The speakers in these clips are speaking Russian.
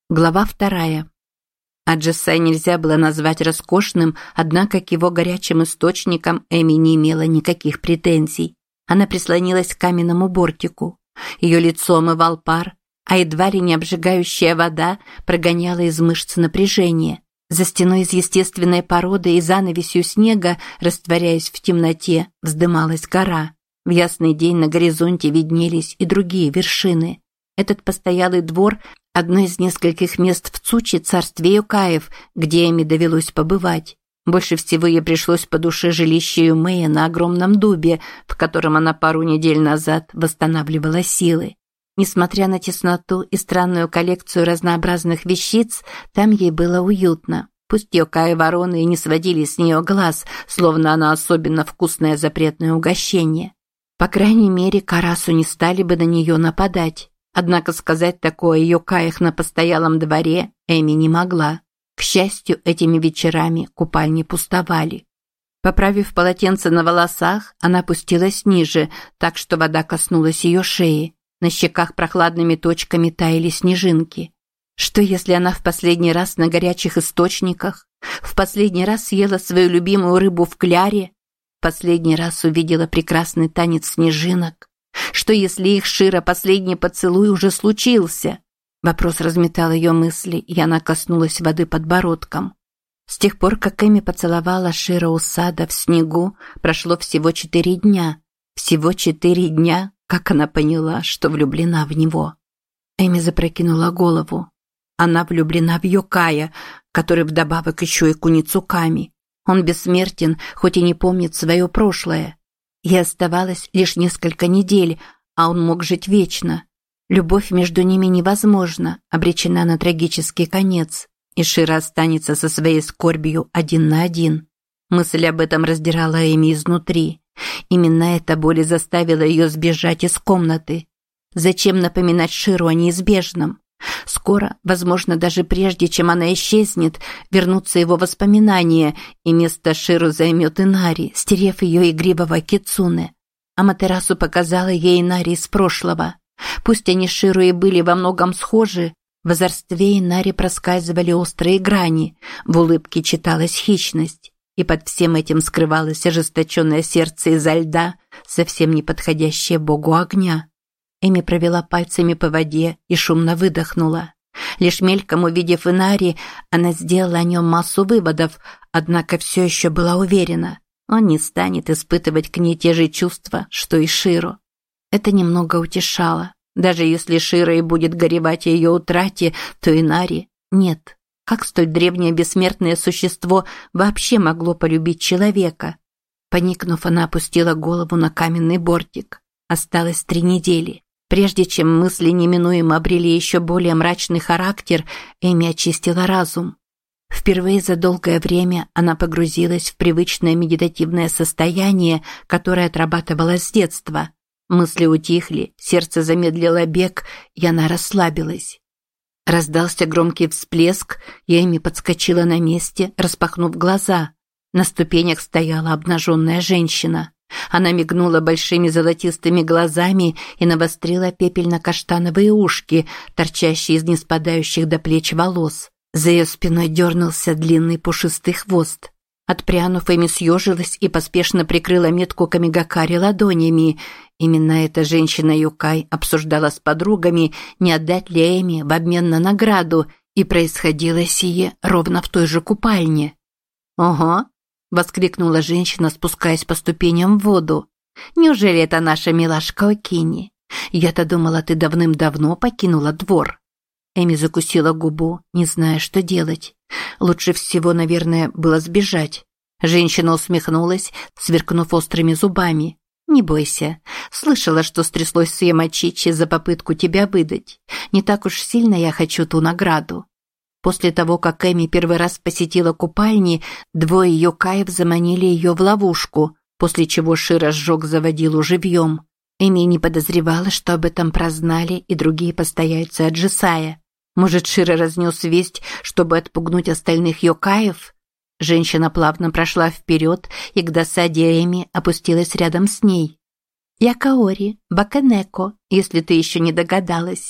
Глава 2. Аджисай нельзя было назвать роскошным, однако к его горячим источникам Эми не имела никаких претензий. Она прислонилась к каменному бортику. Ее лицо омывал пар, а едва ли не обжигающая вода прогоняла из мышц напряжение. За стеной из естественной породы и занавесью снега, растворяясь в темноте, вздымалась гора. В ясный день на горизонте виднелись и другие вершины. Этот постоялый двор – одно из нескольких мест в Цучи, царстве Юкаев, где Эми довелось побывать. Больше всего ей пришлось по душе жилище Юмея на огромном дубе, в котором она пару недель назад восстанавливала силы. Несмотря на тесноту и странную коллекцию разнообразных вещиц, там ей было уютно. Пусть Юкаи-вороны и не сводили с нее глаз, словно она особенно вкусное запретное угощение. По крайней мере, Карасу не стали бы на нее нападать. Однако сказать такое о юкаях на постоялом дворе Эми не могла. К счастью, этими вечерами купальни пустовали. Поправив полотенце на волосах, она опустилась ниже, так что вода коснулась ее шеи. На щеках прохладными точками таяли снежинки. Что если она в последний раз на горячих источниках? В последний раз съела свою любимую рыбу в кляре? В последний раз увидела прекрасный танец снежинок? Что если их Широ последний поцелуй уже случился? Вопрос разметал ее мысли, и она коснулась воды подбородком. С тех пор, как Эми поцеловала Широ у сада в снегу, прошло всего 4 дня. Всего 4 дня, как она поняла, что влюблена в него. Эми запрокинула голову. Она влюблена в Юкая, который вдобавок еще и куницуками. Он бессмертен, хоть и не помнит свое прошлое. Ей оставалось лишь несколько недель, а он мог жить вечно. Любовь между ними невозможна, обречена на трагический конец, и Широ останется со своей скорбью один на один. Мысль об этом раздирала Эми изнутри. Именно эта боль заставила ее сбежать из комнаты. Зачем напоминать Широ о неизбежном? Скоро, возможно, даже прежде, чем она исчезнет, вернутся его воспоминания, и место Широ займет Инари, стерев ее игривого кицуне. Аматерасу показала ей Инари из прошлого. Пусть они с Широ и были во многом схожи, в озорстве Инари проскальзывали острые грани, в улыбке читалась хищность, и под всем этим скрывалось ожесточенное сердце изо льда, совсем не подходящее богу огня. Эми провела пальцами по воде и шумно выдохнула. Лишь мельком увидев Инари, она сделала о нем массу выводов, однако все еще была уверена, он не станет испытывать к ней те же чувства, что и Широ. Это немного утешало. Даже если Широ и будет горевать о ее утрате, то Инари нет. Как столь древнее бессмертное существо вообще могло полюбить человека? Поникнув, она опустила голову на каменный бортик. Осталось 3 недели. Прежде чем мысли неминуемо обрели еще более мрачный характер, Эми очистила разум. Впервые за долгое время она погрузилась в привычное медитативное состояние, которое отрабатывала с детства. Мысли утихли, сердце замедлило бег, и она расслабилась. Раздался громкий всплеск, и Эми подскочила на месте, распахнув глаза. На ступенях стояла обнаженная женщина. Она мигнула большими золотистыми глазами и навострила пепельно-каштановые ушки, торчащие из неспадающих до плеч волос. За ее спиной дернулся длинный пушистый хвост. Отпрянув, Эми съежилась и поспешно прикрыла метку камигакари ладонями. Именно эта женщина-юкай обсуждала с подругами, не отдать ли Эми в обмен на награду, и происходило сие ровно в той же купальне. «Ого!» – воскликнула женщина, спускаясь по ступеням в воду. «Неужели это наша милашка Окини? Я-то думала, ты давным-давно покинула двор». Эми закусила губу, не зная, что делать. Лучше всего, наверное, было сбежать. Женщина усмехнулась, сверкнув острыми зубами. «Не бойся. Слышала, что стряслось с Ямачичи за попытку тебя выдать. Не так уж сильно я хочу ту награду». После того, как Эми первый раз посетила купальни, 2 юкаев заманили ее в ловушку, после чего Широ сжег заводилу живьем. Эми не подозревала, что об этом прознали и другие постояльцы Аджисая. Может, Широ разнес весть, чтобы отпугнуть остальных юкаев? Женщина плавно прошла вперед и к досаде Эми опустилась рядом с ней. «Я Каори, Баканеко, если ты еще не догадалась».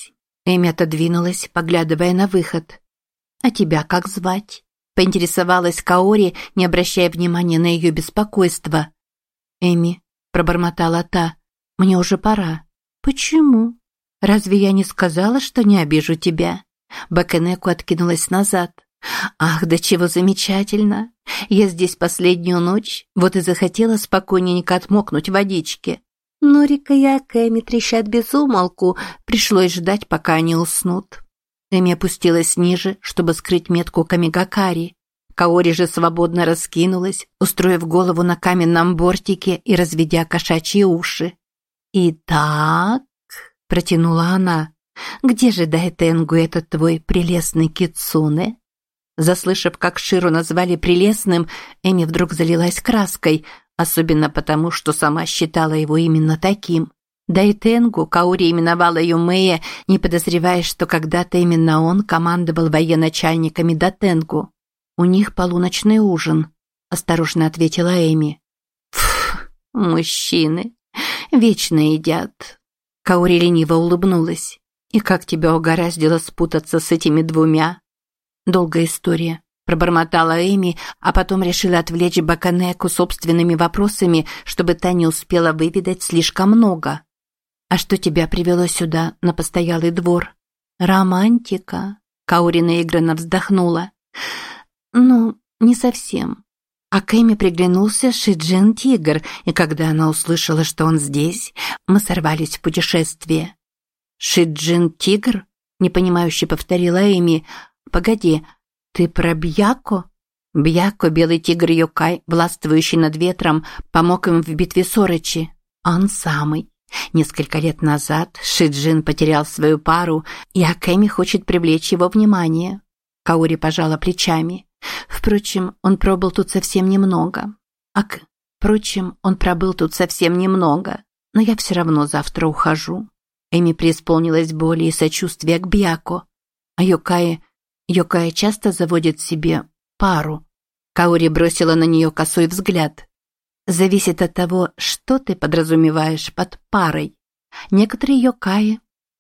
Эми отодвинулась, поглядывая на выход. «А тебя как звать?» – поинтересовалась Каори, не обращая внимания на ее беспокойство. «Эми», – пробормотала та, – «мне уже пора». «Почему? Разве я не сказала, что не обижу тебя?» Бакенеку откинулась назад. «Ах, да чего замечательно! Я здесь последнюю ночь, вот и захотела спокойненько отмокнуть в водичке. Норика и Акэми трещат без умолку, пришлось ждать, пока они уснут». Эми опустилась ниже, чтобы скрыть метку камигакари. Каори же свободно раскинулась, устроив голову на каменном бортике и разведя кошачьи уши. «Итак», – протянула она, – «где же Дайтенгу этот твой прелестный кицуне?» Заслышав, как Ширу назвали прелестным, Эми вдруг залилась краской, особенно потому, что сама считала его именно таким. Дайтенгу Каори именовала Юмея, не подозревая, что когда-то именно он командовал военачальниками Датенгу. «У них полуночный ужин», – осторожно ответила Эми. «Фу, мужчины, вечно едят». Каори лениво улыбнулась. «И как тебя угораздило спутаться с этими двумя?» «Долгая история», – пробормотала Эми, а потом решила отвлечь Бакенеку собственными вопросами, чтобы та не успела выведать слишком много. «А что тебя привело сюда, на постоялый двор?» «Романтика», – Каори наигранно вздохнула. «Ну, не совсем». А к Эми приглянулся Шиджин-тигр, и когда она услышала, что он здесь, мы сорвались в путешествие. «Шиджин-тигр?» – непонимающе повторила Эми. «Погоди, ты про Бьяко?» Бьяко, белый тигр-йокай, властвующий над ветром, помог им в битве с Орочи. Он самый. Несколько лет назад Шиджин потерял свою пару, и Акэми хочет привлечь его внимание. Каори пожала плечами. Впрочем, он пробыл тут совсем немного. Но я все равно завтра ухожу. Эми преисполнилась боли и сочувствия к Бьяко. А Йокаи часто заводят себе пару. Каори бросила на нее косой взгляд. Зависит от того, что ты подразумеваешь под парой. Некоторые йокаи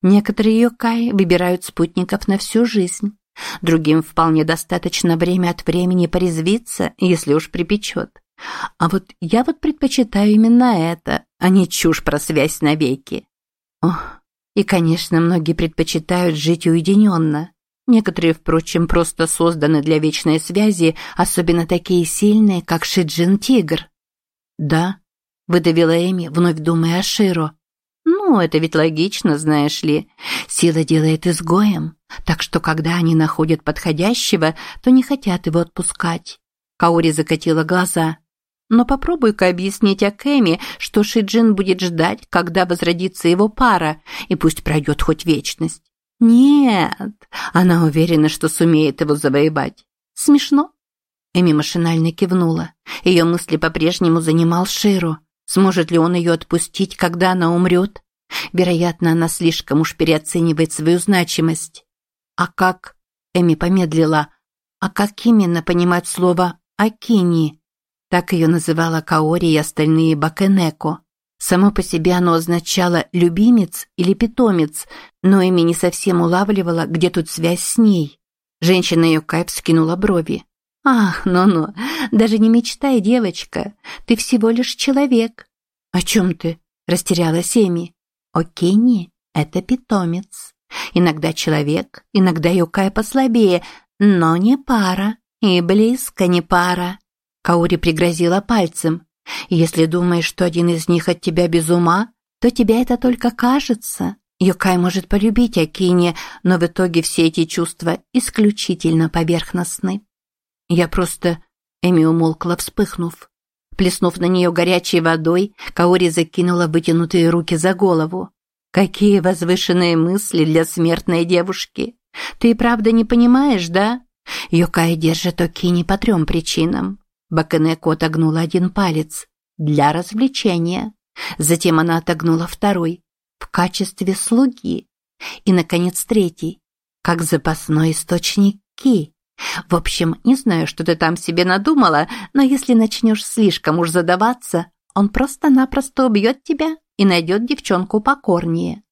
выбирают спутников на всю жизнь. Другим вполне достаточно время от времени порезвиться, если уж припечет. А вот я предпочитаю именно это, а не чушь про связь навеки. Ох, и, конечно, многие предпочитают жить уединенно. Некоторые, впрочем, просто созданы для вечной связи, особенно такие сильные, как Шиджин-тигр. «Да», – выдавила Эми, вновь думая о Широ. «Ну, это ведь логично, знаешь ли. Сила делает изгоем, так что когда они находят подходящего, то не хотят его отпускать». Каори закатила глаза. «Но попробуй-ка объяснить Акэми, что Шиджин будет ждать, когда возродится его пара, и пусть пройдет хоть вечность». «Нет, она уверена, что сумеет его завоевать. Смешно». Эми машинально кивнула. Ее мысли по-прежнему занимал Широ. Сможет ли он ее отпустить, когда она умрет? Вероятно, она слишком уж переоценивает свою значимость. А как? Эми помедлила. А как именно понимать слово «акини»? Так ее называла Каори и остальные Бакенеко. Само по себе оно означало «любимец» или «питомец», но Эми не совсем улавливала, где тут связь с ней. Женщина-йокай вскинула брови. «Ах, ну-ну, даже не мечтай, девочка, ты всего лишь человек». «О чем ты?» – растерялась Эми. «Окини – это питомец. Иногда человек, иногда йокай послабее, но не пара, и близко не пара». Каори пригрозила пальцем. «Если думаешь, что один из них от тебя без ума, то тебе это только кажется. Йокай может полюбить Акини, но в итоге все эти чувства исключительно поверхностны». «Я просто...» Эми умолкла, вспыхнув. Плеснув на нее горячей водой, Каори закинула вытянутые руки за голову. «Какие возвышенные мысли для смертной девушки! Ты и правда не понимаешь, да? Йокай держит Окини по 3 причинам». Бакенеко отогнула 1 палец. «Для развлечения». Затем она отогнула 2. «В качестве слуги». И, наконец, 3. «Как запасной источник ки». В общем, не знаю, что ты там себе надумала, но если начнешь слишком уж задаваться, он просто-напросто убьет тебя и найдет девчонку покорнее.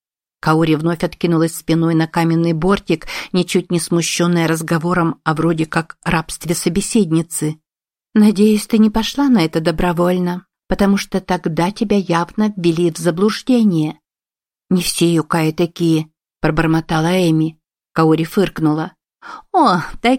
Каори вновь откинулась спиной на каменный бортик, ничуть не смущенная разговором о вроде как рабстве собеседницы. «Надеюсь, ты не пошла на это добровольно, потому что тогда тебя явно ввели в заблуждение». «Не все юкаи такие», – пробормотала Эми. Каори фыркнула. «О,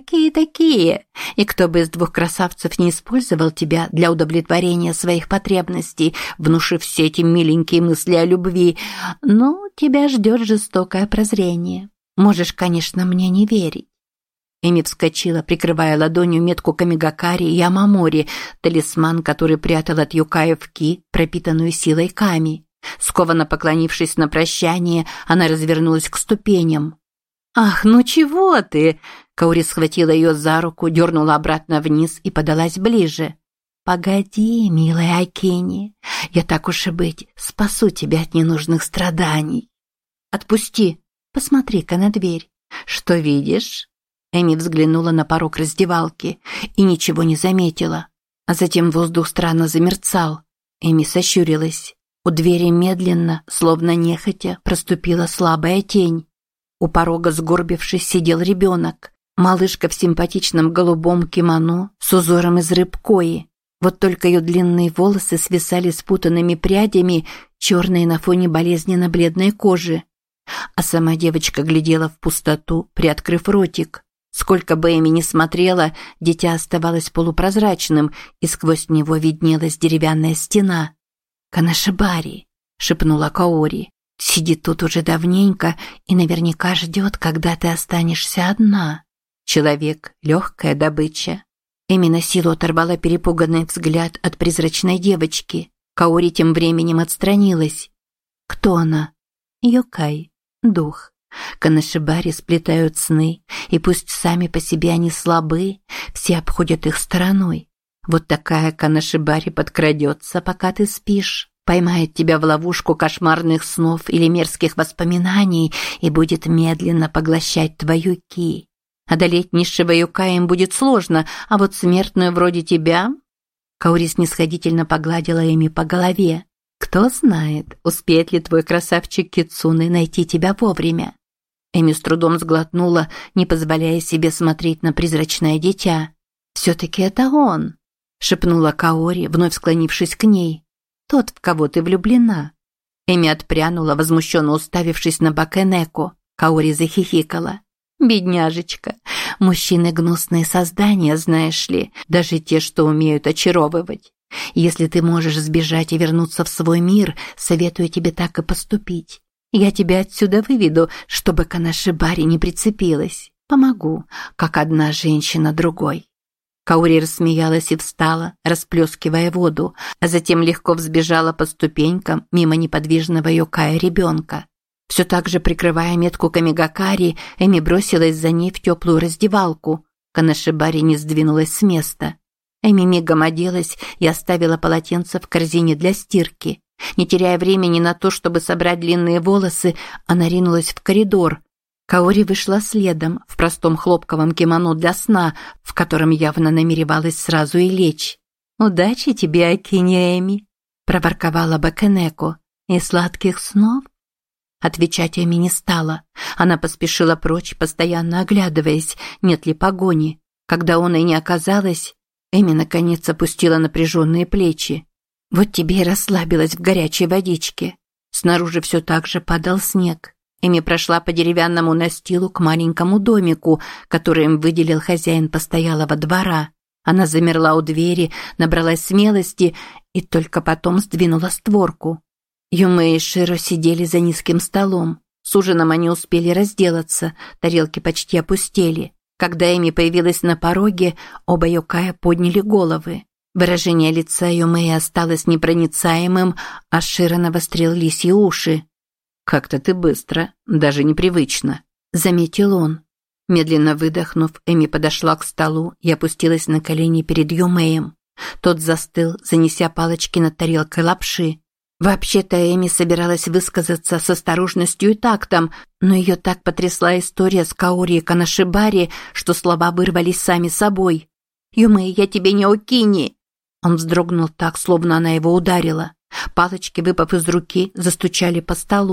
такие. И кто бы из двух красавцев не использовал тебя для удовлетворения своих потребностей, внушив все эти миленькие мысли о любви, ну, тебя ждет жестокое прозрение. Можешь, конечно, мне не верить». Эми вскочила, прикрывая ладонью метку Камигакари и Амамори, талисман, который прятал от юкаев ки, пропитанную силой ками. Скованно поклонившись на прощание, она развернулась к ступеням. «Ах, ну чего ты?» Каори схватила ее за руку, дернула обратно вниз и подалась ближе. «Погоди, милая Акини, я так уж и быть, спасу тебя от ненужных страданий». «Отпусти, посмотри-ка на дверь. Что видишь?» Эми взглянула на порог раздевалки и ничего не заметила. А затем воздух странно замерцал. Эми сощурилась. У двери медленно, словно нехотя, проступила слабая тень. У порога, сгорбившись, сидел ребенок. Малышка в симпатичном голубом кимоно с узором из рыб кои. Вот только ее длинные волосы свисали спутанными прядями, черные на фоне болезненно-бледной кожи. А сама девочка глядела в пустоту, приоткрыв ротик. Сколько бы Эми ни смотрела, дитя оставалось полупрозрачным, и сквозь него виднелась деревянная стена. «Канашибари», – шепнула Каори. «Сидит тут уже давненько и наверняка ждет, когда ты останешься одна. Человек – легкая добыча». Эми на силу оторвала перепуганный взгляд от призрачной девочки. Каори тем временем отстранилась. «Кто она?» «Йокай. Дух. Канашибари сплетают сны, и пусть сами по себе они слабы, все обходят их стороной. Вот такая канашибари подкрадется, пока ты спишь, поймает тебя в ловушку кошмарных снов или мерзких воспоминаний и будет медленно поглощать твою ки. Одолеть низшего юкая им будет сложно, а вот смертную вроде тебя...» Каори снисходительно погладила Эми по голове. «Кто знает, успеет ли твой красавчик Кицуне найти тебя вовремя?» Эми с трудом сглотнула, не позволяя себе смотреть на призрачное дитя. «Все-таки это он», – шепнула Каори, вновь склонившись к ней. «Тот, в кого ты влюблена». Эми отпрянула, возмущенно уставившись на Бакенеко. Каори захихикала. «Бедняжечка, мужчины гнусные создания, знаешь ли, даже те, что умеют очаровывать. Если ты можешь сбежать и вернуться в свой мир, советую тебе так и поступить. Я тебя отсюда выведу, чтобы Канашибари не прицепилась. Помогу, как одна женщина другой». Каори рассмеялась и встала, расплескивая воду, а затем легко взбежала по ступенькам мимо неподвижного юкая ребенка. Все так же прикрывая метку Камигакари, Эми бросилась за ней в теплую раздевалку. Канашибари не сдвинулась с места. Эми мигом оделась и оставила полотенце в корзине для стирки. Не теряя времени на то, чтобы собрать длинные волосы, она ринулась в коридор. Каори вышла следом, в простом хлопковом кимоно для сна, в котором явно намеревалась сразу и лечь. «Удачи тебе, Акини Эми», – проворковала Бакенеко. «И сладких снов?» Отвечать Эми не стала. Она поспешила прочь, постоянно оглядываясь, нет ли погони. Когда он и не оказалось, Эми наконец опустила напряженные плечи. Вот тебе и расслабилась в горячей водичке. Снаружи все так же падал снег. Эми прошла по деревянному настилу к маленькому домику, который им выделил хозяин постоялого двора. Она замерла у двери, набралась смелости и только потом сдвинула створку. Юмэ и Широ сидели за низким столом. С ужином они успели разделаться, тарелки почти опустели. Когда Эми появилась на пороге, оба юкая подняли головы. Выражение лица Юмэ осталось непроницаемым, а Широ навострил лисьи уши. «Как-то ты быстро, даже непривычно», – заметил он. Медленно выдохнув, Эми подошла к столу и опустилась на колени перед Юмэем. Тот застыл, занеся палочки над тарелкой лапши. Вообще-то Эми собиралась высказаться с осторожностью и тактом, но ее так потрясла история с Каори и Канашибари, что слова вырвались сами собой. «Юмэ, я тебе не Окини!» Он вздрогнул так, словно она его ударила. Палочки, выпав из руки, застучали по столу.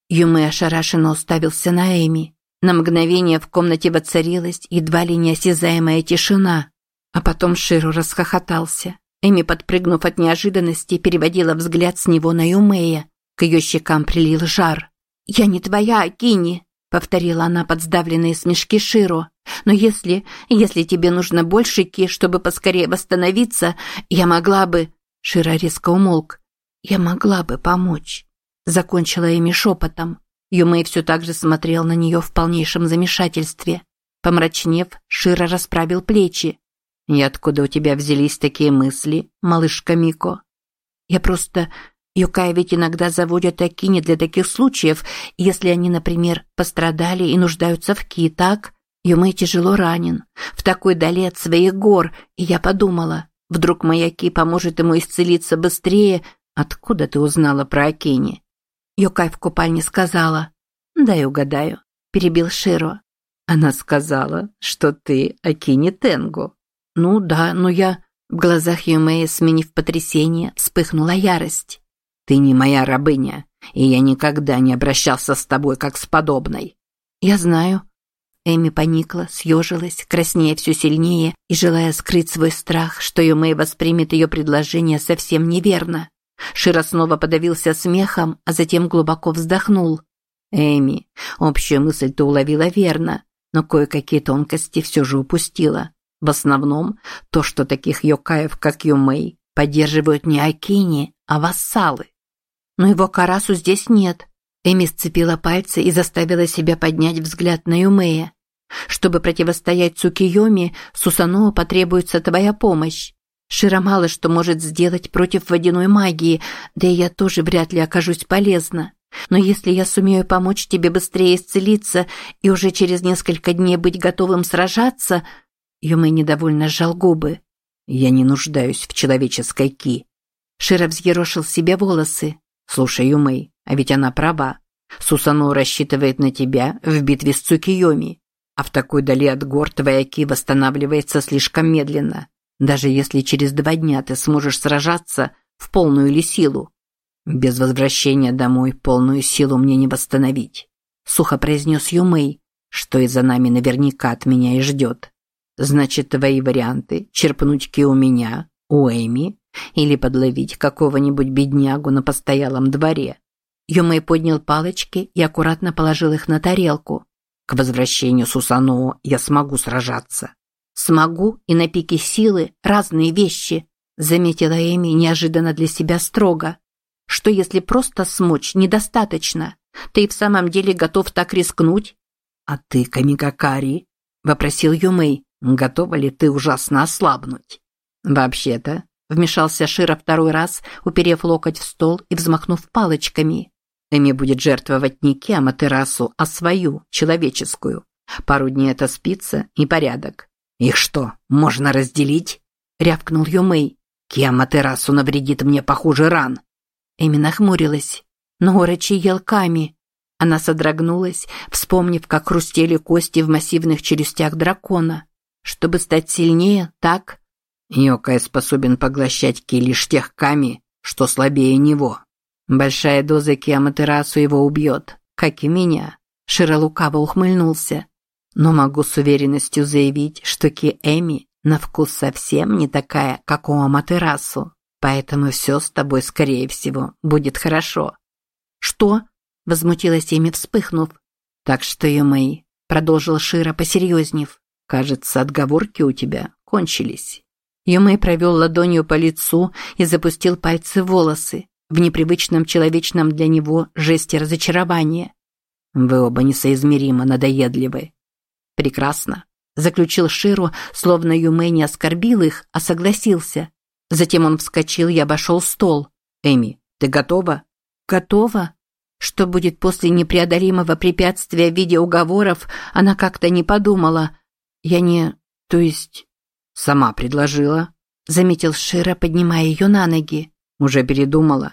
Юмэ ошарашенно уставился на Эми. На мгновение в комнате воцарилась едва ли неосязаемая тишина. А потом Широ расхохотался. Эми, подпрыгнув от неожиданности, переводила взгляд с него на Юмэя. К ее щекам прилил жар. «Я не твоя, Акини!» — повторила она под сдавленные смешки Широ. «Но если тебе нужно больше ки, чтобы поскорее восстановиться, я могла бы...» Широ резко умолк. «Я могла бы помочь», — закончила Эми шепотом. Юмэй все так же смотрел на нее в полнейшем замешательстве. Помрачнев, Широ расправил плечи. «И откуда у тебя взялись такие мысли, малышка Мико?» «Я просто... Юкаи ведь иногда заводят акини для таких случаев, если они, например, пострадали и нуждаются в ки, так? Юмэй тяжело ранен, в такой дали от своих гор, и я подумала, вдруг моя ки поможет ему исцелиться быстрее. Откуда ты узнала про акини?» Юкай в купальне сказала. «Дай угадаю», – перебил Широ. «Она сказала, что ты Акини Тенгу». «Ну да, но я...» В глазах Юмэя, сменив потрясение, вспыхнула ярость. «Ты не моя рабыня, и я никогда не обращался с тобой как с подобной». «Я знаю». Эми поникла, съежилась, краснея все сильнее и желая скрыть свой страх, что Юмэй воспримет ее предложение совсем неверно. Широ снова подавился смехом, а затем глубоко вздохнул. «Эми, общую мысль ты уловила верно, но кое-какие тонкости все же упустила. В основном то, что таких йокаев, как Юмэй, поддерживают не акини, а вассалы. Но его Карасу здесь нет». Эми сцепила пальцы и заставила себя поднять взгляд на Юмэя. «Чтобы противостоять Цукиёми, Сусаноо потребуется твоя помощь. Широ мало что может сделать против водяной магии, да и я тоже вряд ли окажусь полезна. Но если я сумею помочь тебе быстрее исцелиться и уже через несколько дней быть готовым сражаться...» Юмэй недовольно сжал губы. «Я не нуждаюсь в человеческой ки». Широ взъерошил себе волосы. «Слушай, Юмэй, а ведь она права. Сусаноо рассчитывает на тебя в битве с Цукиёми, а в такой дали от гор твоя ки восстанавливается слишком медленно. Даже если через 2 дня ты сможешь сражаться, в полную ли силу? Без возвращения домой полную силу мне не восстановить», – сухо произнес Юмэй, «что и за нами наверняка от меня и ждет. Значит, твои варианты – черпнуть ки у меня, у Эми, или подловить какого-нибудь беднягу на постоялом дворе». Юмэй поднял палочки и аккуратно положил их на тарелку. «К возвращению Сусаноо я смогу сражаться». «Смогу и на пике силы разные вещи», – заметила Эми неожиданно для себя строго. «Что если просто смочь недостаточно? Ты и в самом деле готов так рискнуть?» «А ты, Камикакари?» – вопросил Юмэй. «Готова ли ты ужасно ослабнуть?» «Вообще-то», – вмешался Широ второй раз, уперев локоть в стол и взмахнув палочками. «Эми будет жертвовать не ки Аматерасу, а свою, человеческую. Пару дней отоспится и порядок». «Их что, можно разделить?» – рявкнул Юмэй. «Ки Аматерасу навредит мне похуже ран». Эми нахмурилась. «Но Орочи ел ками». Она содрогнулась, вспомнив, как хрустели кости в массивных челюстях дракона. «Чтобы стать сильнее, так?» «Йокай способен поглощать ки лишь тех ками, что слабее него. Большая доза ки Аматерасу его убьет, как и меня». Широ лукаво ухмыльнулся. «Но могу с уверенностью заявить, что ки Эми на вкус совсем не такая, как у Аматерасу. Поэтому все с тобой, скорее всего, будет хорошо». «Что?» – возмутилась Эми, вспыхнув. «Так что, Юмэй», – продолжил Широ, посерьезнев, – «кажется, отговорки у тебя кончились». Юмэй провел ладонью по лицу и запустил пальцы в волосы, в непривычном человечном для него жесте разочарования. «Вы оба несоизмеримо надоедливы». «Прекрасно», – заключил Широ, словно Юмэй не оскорбил их, а согласился. Затем он вскочил и обошел стол. «Эми, ты готова?» «Готова?» Что будет после непреодолимого препятствия в виде уговоров, она как-то не подумала. «Я не... то есть...» «Сама предложила», – заметил Широ, поднимая ее на ноги. «Уже передумала?»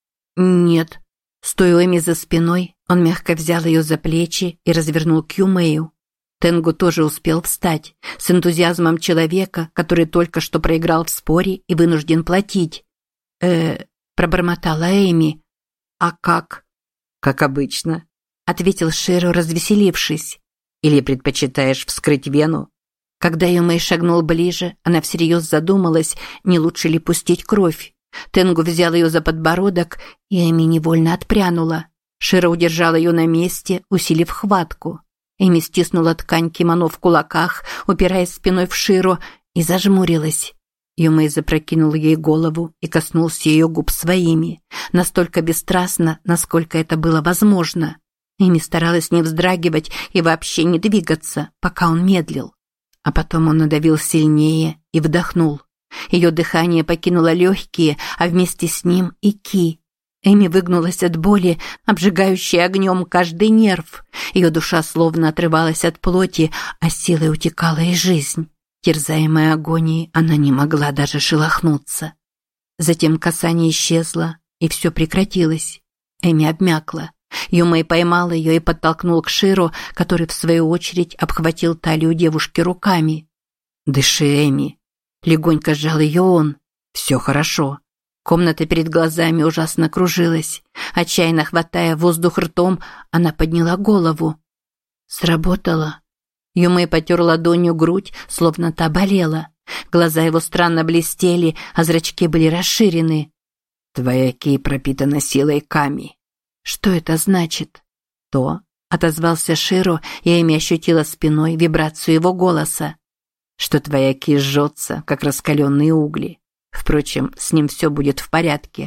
«Нет». Стоя Эми за спиной, он мягко взял ее за плечи и развернул к Юмэю. Тенгу тоже успел встать, с энтузиазмом человека, который только что проиграл в споре и вынужден платить. Пробормотала Эми. «А как?» «Как обычно», – ответил Широ, развеселившись. «Или предпочитаешь вскрыть вену?» Когда Юмэй шагнул ближе, она всерьез задумалась, не лучше ли пустить кровь. Тенгу взял ее за подбородок, и Эми невольно отпрянула. Широ удержал ее на месте, усилив хватку. Эми стиснула ткань кимоно в кулаках, упираясь спиной в Широ, и зажмурилась. Юмэй запрокинул ей голову и коснулся ее губ своими, настолько бесстрастно, насколько это было возможно. Эми старалась не вздрагивать и вообще не двигаться, пока он медлил. А потом он надавил сильнее и вдохнул. Ее дыхание покинуло легкие, а вместе с ним и ки. Эми выгнулась от боли, обжигающей огнем каждый нерв. Ее душа словно отрывалась от плоти, а силой утекала и жизнь. Терзаемая агонией, она не могла даже шелохнуться. Затем касание исчезло, и все прекратилось. Эми обмякла. Юмэй поймал ее и подтолкнул к Широ, который, в свою очередь, обхватил талию девушки руками. «Дыши, Эми!» Легонько сжал ее он. «Все хорошо». Комната перед глазами ужасно кружилась. Отчаянно хватая воздух ртом, она подняла голову. Сработало. Юмэй потер ладонью грудь, словно та болела. Глаза его странно блестели, а зрачки были расширены. «Твоя ки пропитана силой ками». «Что это значит?» «То», — отозвался Широ, и Эми ощутила спиной вибрацию его голоса, «что твоя ки жжется, как раскаленные угли. Впрочем, с ним все будет в порядке».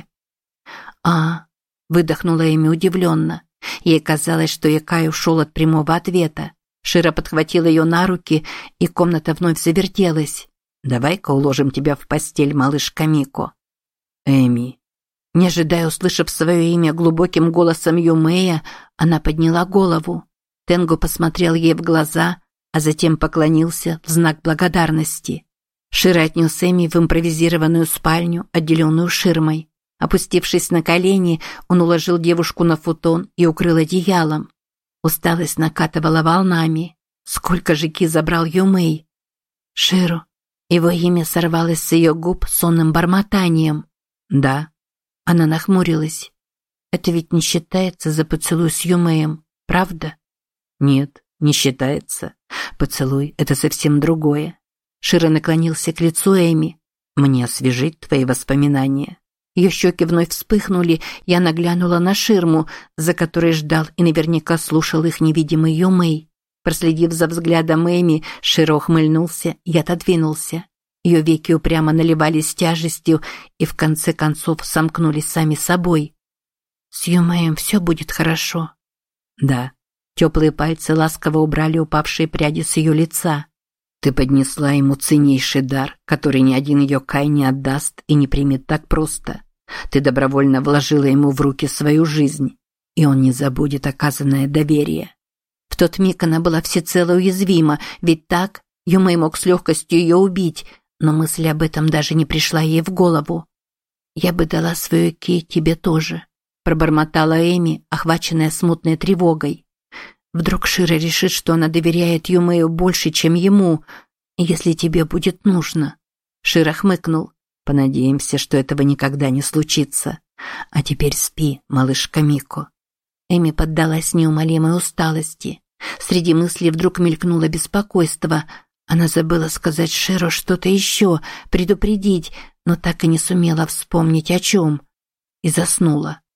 Выдохнула Эми удивленно. Ей казалось, что Якай ушел от прямого ответа. Широ подхватил ее на руки, и комната вновь завертелась. «Давай-ка уложим тебя в постель, малышка Мико». «Эми». Не ожидая, услышав свое имя глубоким голосом Юмэя, она подняла голову. Тенгу посмотрел ей в глаза, а затем поклонился в знак благодарности. Широ отнес Эми в импровизированную спальню, отделенную ширмой. Опустившись на колени, он уложил девушку на футон и укрыл одеялом. Усталость накатывала волнами. Сколько же ки забрал Юмэй? «Широ». Его имя сорвалось с ее губ сонным бормотанием. «Да». Она нахмурилась. «Это ведь не считается за поцелуй с Юмэем, правда?» «Нет, не считается. Поцелуй – это совсем другое». Широ наклонился к лицу Эми. «Мне освежить твои воспоминания». Ее щеки вновь вспыхнули, и она глянула на ширму, за которой ждал и наверняка слушал их невидимый Юмэй. Проследив за взглядом Эми, Широ ухмыльнулся и отодвинулся. Ее веки упрямо наливались тяжестью и в конце концов сомкнулись сами собой. «С Юмэем все будет хорошо». «Да». Теплые пальцы ласково убрали упавшие пряди с ее лица. «Ты поднесла ему ценнейший дар, который ни один ее Кай не отдаст и не примет так просто. Ты добровольно вложила ему в руки свою жизнь, и он не забудет оказанное доверие». В тот миг она была всецело уязвима, ведь так Юмэй мог с легкостью ее убить, но мысль об этом даже не пришла ей в голову. «Я бы дала свою ки тебе тоже», – пробормотала Эми, охваченная смутной тревогой. Вдруг Широ решит, что она доверяет Юмэю больше, чем ему, если тебе будет нужно. Широ хмыкнул. «Понадеемся, что этого никогда не случится. А теперь спи, малышка Мико». Эми поддалась неумолимой усталости. Среди мыслей вдруг мелькнуло беспокойство. Она забыла сказать Широ что-то еще, предупредить, но так и не сумела вспомнить о чем. И заснула.